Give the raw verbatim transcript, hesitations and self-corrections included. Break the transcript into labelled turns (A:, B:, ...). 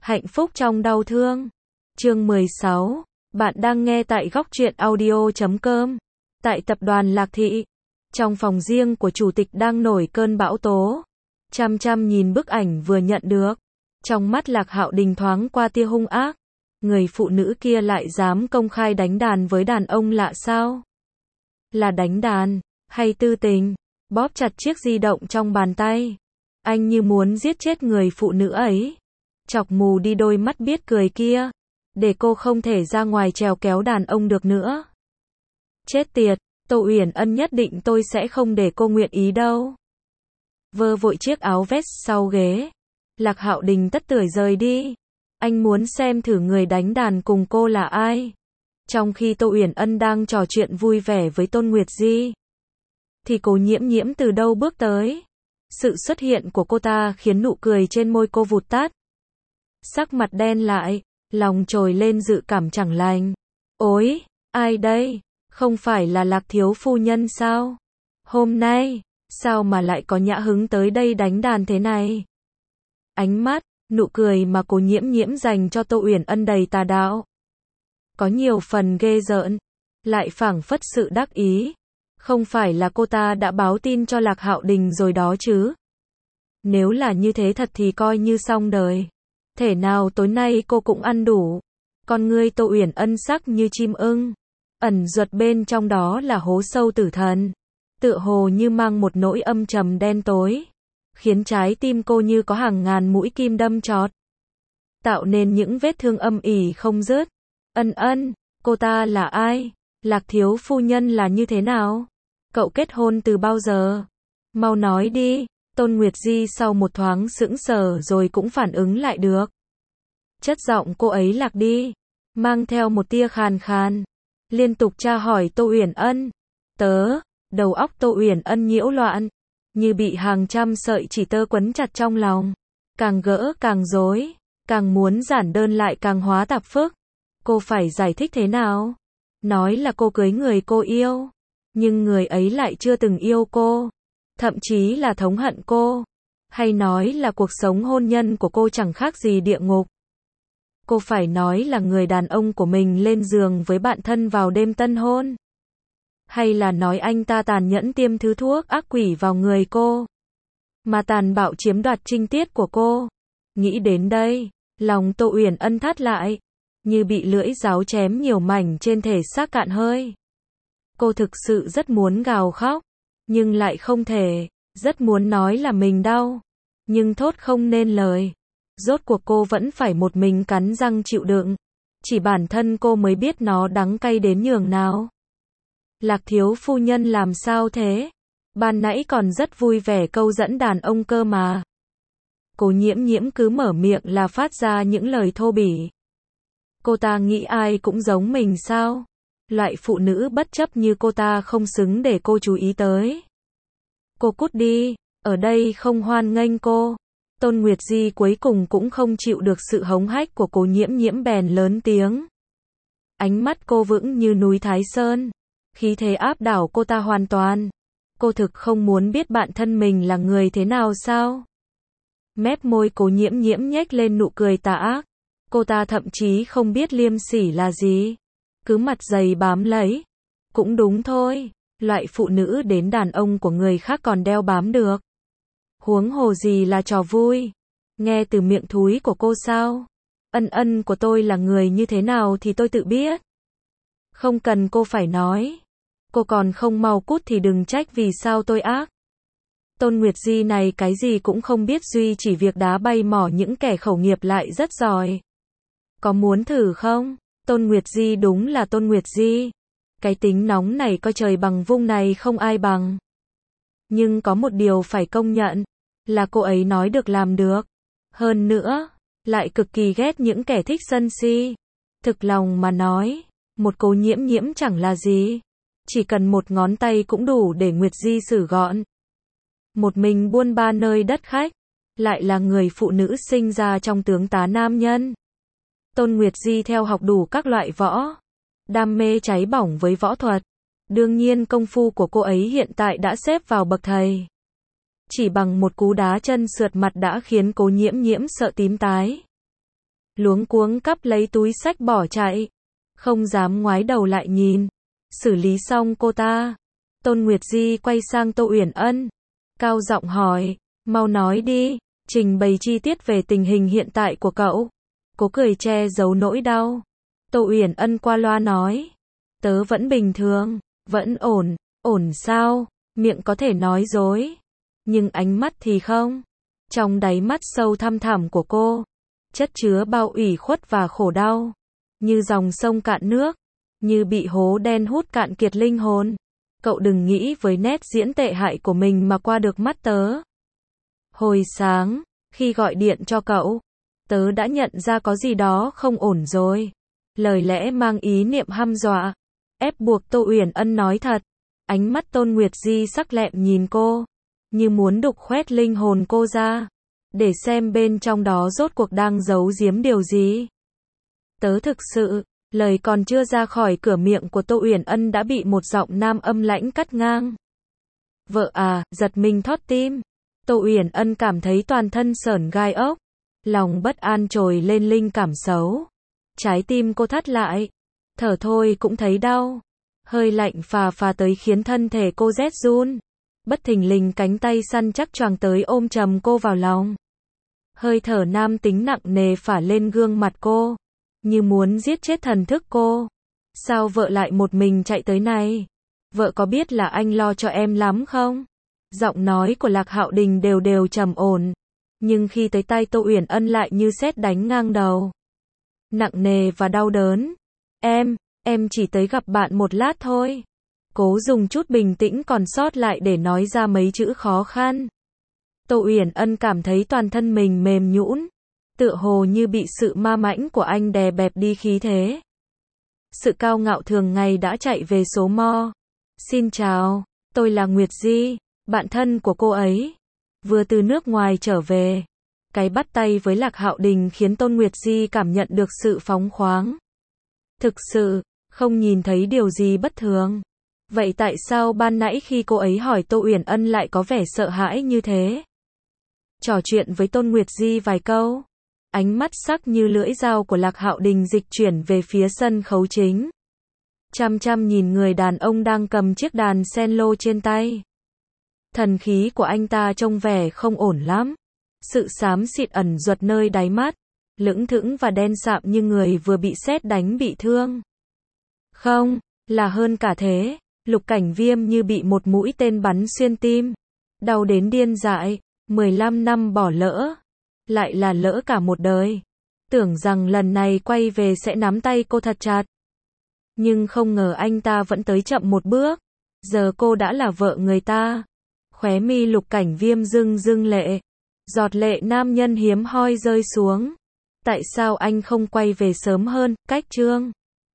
A: Hạnh phúc trong đau thương. Chương mười sáu. Bạn đang nghe tại góc truyện audio chấm com. Tại tập đoàn Lạc Thị, trong phòng riêng của chủ tịch đang nổi cơn bão tố. Chăm chăm nhìn bức ảnh vừa nhận được. Trong mắt Lạc Hạo Đình thoáng qua tia hung ác. Người phụ nữ kia lại dám công khai đánh đàn với đàn ông lạ sao? Là đánh đàn, hay tư tình? Bóp chặt chiếc di động trong bàn tay. Anh như muốn giết chết người phụ nữ ấy. Chọc mù đi đôi mắt biết cười kia. Để cô không thể ra ngoài trèo kéo đàn ông được nữa. Chết tiệt, Tô Uyển Ân nhất định tôi sẽ không để cô nguyện ý đâu. Vơ vội chiếc áo vest sau ghế. Lạc Hạo Đình tất tưởi rời đi. Anh muốn xem thử người đánh đàn cùng cô là ai. Trong khi Tô Uyển Ân đang trò chuyện vui vẻ với Tôn Nguyệt Di, thì Cố Nhiễm Nhiễm từ đâu bước tới. Sự xuất hiện của cô ta khiến nụ cười trên môi cô vụt tắt. Sắc mặt đen lại, lòng trồi lên dự cảm chẳng lành. Ôi, ai đây? Không phải là Lạc thiếu phu nhân sao? Hôm nay, sao mà lại có nhã hứng tới đây đánh đàn thế này? Ánh mắt, nụ cười mà Cố Nhiễm Nhiễm dành cho Tô Uyển Ân đầy tà đạo. Có nhiều phần ghê rợn, lại phảng phất sự đắc ý. Không phải là cô ta đã báo tin cho Lạc Hạo Đình rồi đó chứ? Nếu là như thế thật thì coi như xong đời. Thể nào tối nay cô cũng ăn đủ. Con ngươi Tô Uyển Ân sắc như chim ưng. Ẩn duật bên trong đó là hố sâu tử thần. Tựa hồ như mang một nỗi âm trầm đen tối. Khiến trái tim cô như có hàng ngàn mũi kim đâm chót. Tạo nên những vết thương âm ỉ không dứt. Ân Ân, cô ta là ai? Lạc thiếu phu nhân là như thế nào? Cậu kết hôn từ bao giờ? Mau nói đi. Tôn Nguyệt Di sau một thoáng sững sờ rồi cũng phản ứng lại được. Chất giọng cô ấy lạc đi, mang theo một tia khàn khàn, liên tục tra hỏi Tô Uyển Ân. Tớ, đầu óc Tô Uyển Ân nhiễu loạn, như bị hàng trăm sợi chỉ tơ quấn chặt trong lòng. Càng gỡ càng rối, càng muốn giản đơn lại càng hóa tạp phức. Cô phải giải thích thế nào? Nói là cô cưới người cô yêu, nhưng người ấy lại chưa từng yêu cô. Thậm chí là thống hận cô. Hay nói là cuộc sống hôn nhân của cô chẳng khác gì địa ngục. Cô phải nói là người đàn ông của mình lên giường với bạn thân vào đêm tân hôn. Hay là nói anh ta tàn nhẫn tiêm thứ thuốc ác quỷ vào người cô, mà tàn bạo chiếm đoạt trinh tiết của cô. Nghĩ đến đây, lòng Tô Uyển Ân thắt lại, như bị lưỡi giáo chém nhiều mảnh trên thể xác cạn hơi. Cô thực sự rất muốn gào khóc, nhưng lại không thể, rất muốn nói là mình đau, nhưng thốt không nên lời. Rốt cuộc cô vẫn phải một mình cắn răng chịu đựng, chỉ bản thân cô mới biết nó đắng cay đến nhường nào. Lạc thiếu phu nhân làm sao thế? Ban nãy còn rất vui vẻ câu dẫn đàn ông cơ mà. Cố Nhiễm Nhiễm cứ mở miệng là phát ra những lời thô bỉ. Cô ta nghĩ ai cũng giống mình sao? Loại phụ nữ bất chấp như cô ta không xứng để cô chú ý tới. Cô cút đi, ở đây không hoan nghênh cô. Tôn Nguyệt Di cuối cùng cũng không chịu được sự hống hách của Cố Nhiễm Nhiễm bèn lớn tiếng. Ánh mắt cô vững như núi Thái Sơn, khí thế áp đảo cô ta hoàn toàn. Cô thực không muốn biết bạn thân mình là người thế nào sao? Mép môi Cố Nhiễm Nhiễm nhếch lên nụ cười tà ác. Cô ta thậm chí không biết liêm sỉ là gì. Cứ mặt dày bám lấy. Cũng đúng thôi, loại phụ nữ đến đàn ông của người khác còn đeo bám được. Huống hồ gì là trò vui. Nghe từ miệng thúi của cô sao? Ân Ân của tôi là người như thế nào thì tôi tự biết. Không cần cô phải nói. Cô còn không mau cút thì đừng trách vì sao tôi ác. Tôn Nguyệt Di này cái gì cũng không biết, duy chỉ việc đá bay mỏ những kẻ khẩu nghiệp lại rất giỏi. Có muốn thử không? Tôn Nguyệt Di đúng là Tôn Nguyệt Di. Cái tính nóng này coi trời bằng vung này không ai bằng. Nhưng có một điều phải công nhận, là cô ấy nói được làm được. Hơn nữa, lại cực kỳ ghét những kẻ thích sân si. Thực lòng mà nói, một Cố Nhiễm Nhiễm chẳng là gì. Chỉ cần một ngón tay cũng đủ để Nguyệt Di xử gọn. Một mình buôn ba nơi đất khách, lại là người phụ nữ sinh ra trong tướng tá nam nhân. Tôn Nguyệt Di theo học đủ các loại võ, đam mê cháy bỏng với võ thuật. Đương nhiên công phu của cô ấy hiện tại đã xếp vào bậc thầy. Chỉ bằng một cú đá chân sượt mặt đã khiến Cố Nhiễm Nhiễm sợ tím tái. luống cuống cắp lấy túi xách bỏ chạy, không dám ngoái đầu lại nhìn. Xử lý xong cô ta, Tôn Nguyệt Di quay sang Tô Uyển Ân, cao giọng hỏi, mau nói đi, trình bày chi tiết về tình hình hiện tại của cậu. Cố cười che giấu nỗi đau. Tô Uyển Ân qua loa nói, tớ vẫn bình thường, vẫn ổn. Ổn sao? Miệng có thể nói dối, nhưng ánh mắt thì không. Trong đáy mắt sâu thăm thẳm của cô, chất chứa bao ủy khuất và khổ đau, như dòng sông cạn nước, như bị hố đen hút cạn kiệt linh hồn. Cậu đừng nghĩ với nét diễn tệ hại của mình mà qua được mắt tớ. Hồi sáng, khi gọi điện cho cậu, tớ đã nhận ra có gì đó không ổn rồi. Lời lẽ mang ý niệm hăm dọa, ép buộc Tô Uyển Ân nói thật. Ánh mắt Tôn Nguyệt Di sắc lẹm nhìn cô, như muốn đục khoét linh hồn cô ra, để xem bên trong đó rốt cuộc đang giấu giếm điều gì. Tớ thực sự, lời còn chưa ra khỏi cửa miệng của Tô Uyển Ân đã bị một giọng nam âm lãnh cắt ngang. Vợ à, giật mình thót tim. Tô Uyển Ân cảm thấy toàn thân sởn gai ốc, lòng bất an trồi lên linh cảm xấu. Trái tim cô thắt lại, thở thôi cũng thấy đau. Hơi lạnh phà phà tới khiến thân thể cô rét run. Bất thình lình cánh tay săn chắc choàng tới ôm chầm cô vào lòng. Hơi thở nam tính nặng nề phả lên gương mặt cô, như muốn giết chết thần thức cô. Sao vợ lại một mình chạy tới này? Vợ có biết là anh lo cho em lắm không? Giọng nói của Lạc Hạo Đình đều đều trầm ổn, nhưng khi tới tay Tô Uyển Ân lại như sét đánh ngang đầu. Nặng nề và đau đớn. Em, em chỉ tới gặp bạn một lát thôi. Cố dùng chút bình tĩnh còn sót lại để nói ra mấy chữ khó khăn. Tô Uyển Ân cảm thấy toàn thân mình mềm nhũn, tựa hồ như bị sự ma mãnh của anh đè bẹp đi khí thế. Sự cao ngạo thường ngày đã chạy về số mo. Xin chào, tôi là Nguyệt Di, bạn thân của cô ấy. Vừa từ nước ngoài trở về. Cái bắt tay với Lạc Hạo Đình khiến Tôn Nguyệt Di cảm nhận được sự phóng khoáng. Thực sự, không nhìn thấy điều gì bất thường. Vậy tại sao ban nãy khi cô ấy hỏi Tô Uyển Ân lại có vẻ sợ hãi như thế? Trò chuyện với Tôn Nguyệt Di vài câu, ánh mắt sắc như lưỡi dao của Lạc Hạo Đình dịch chuyển về phía sân khấu chính. Chăm chăm nhìn người đàn ông đang cầm chiếc đàn cello trên tay. Thần khí của anh ta trông vẻ không ổn lắm. Sự xám xịt ẩn duật nơi đáy mắt, lững thững và đen sạm như người vừa bị sét đánh bị thương. Không, là hơn cả thế. Lục Cảnh Viêm như bị một mũi tên bắn xuyên tim. Đau đến điên dại. mười lăm năm bỏ lỡ. Lại là lỡ cả một đời. Tưởng rằng lần này quay về sẽ nắm tay cô thật chặt. Nhưng không ngờ anh ta vẫn tới chậm một bước. Giờ cô đã là vợ người ta. Khóe mi Lục Cảnh Viêm rưng rưng lệ. Giọt lệ nam nhân hiếm hoi rơi xuống. Tại sao anh không quay về sớm hơn? Cách chương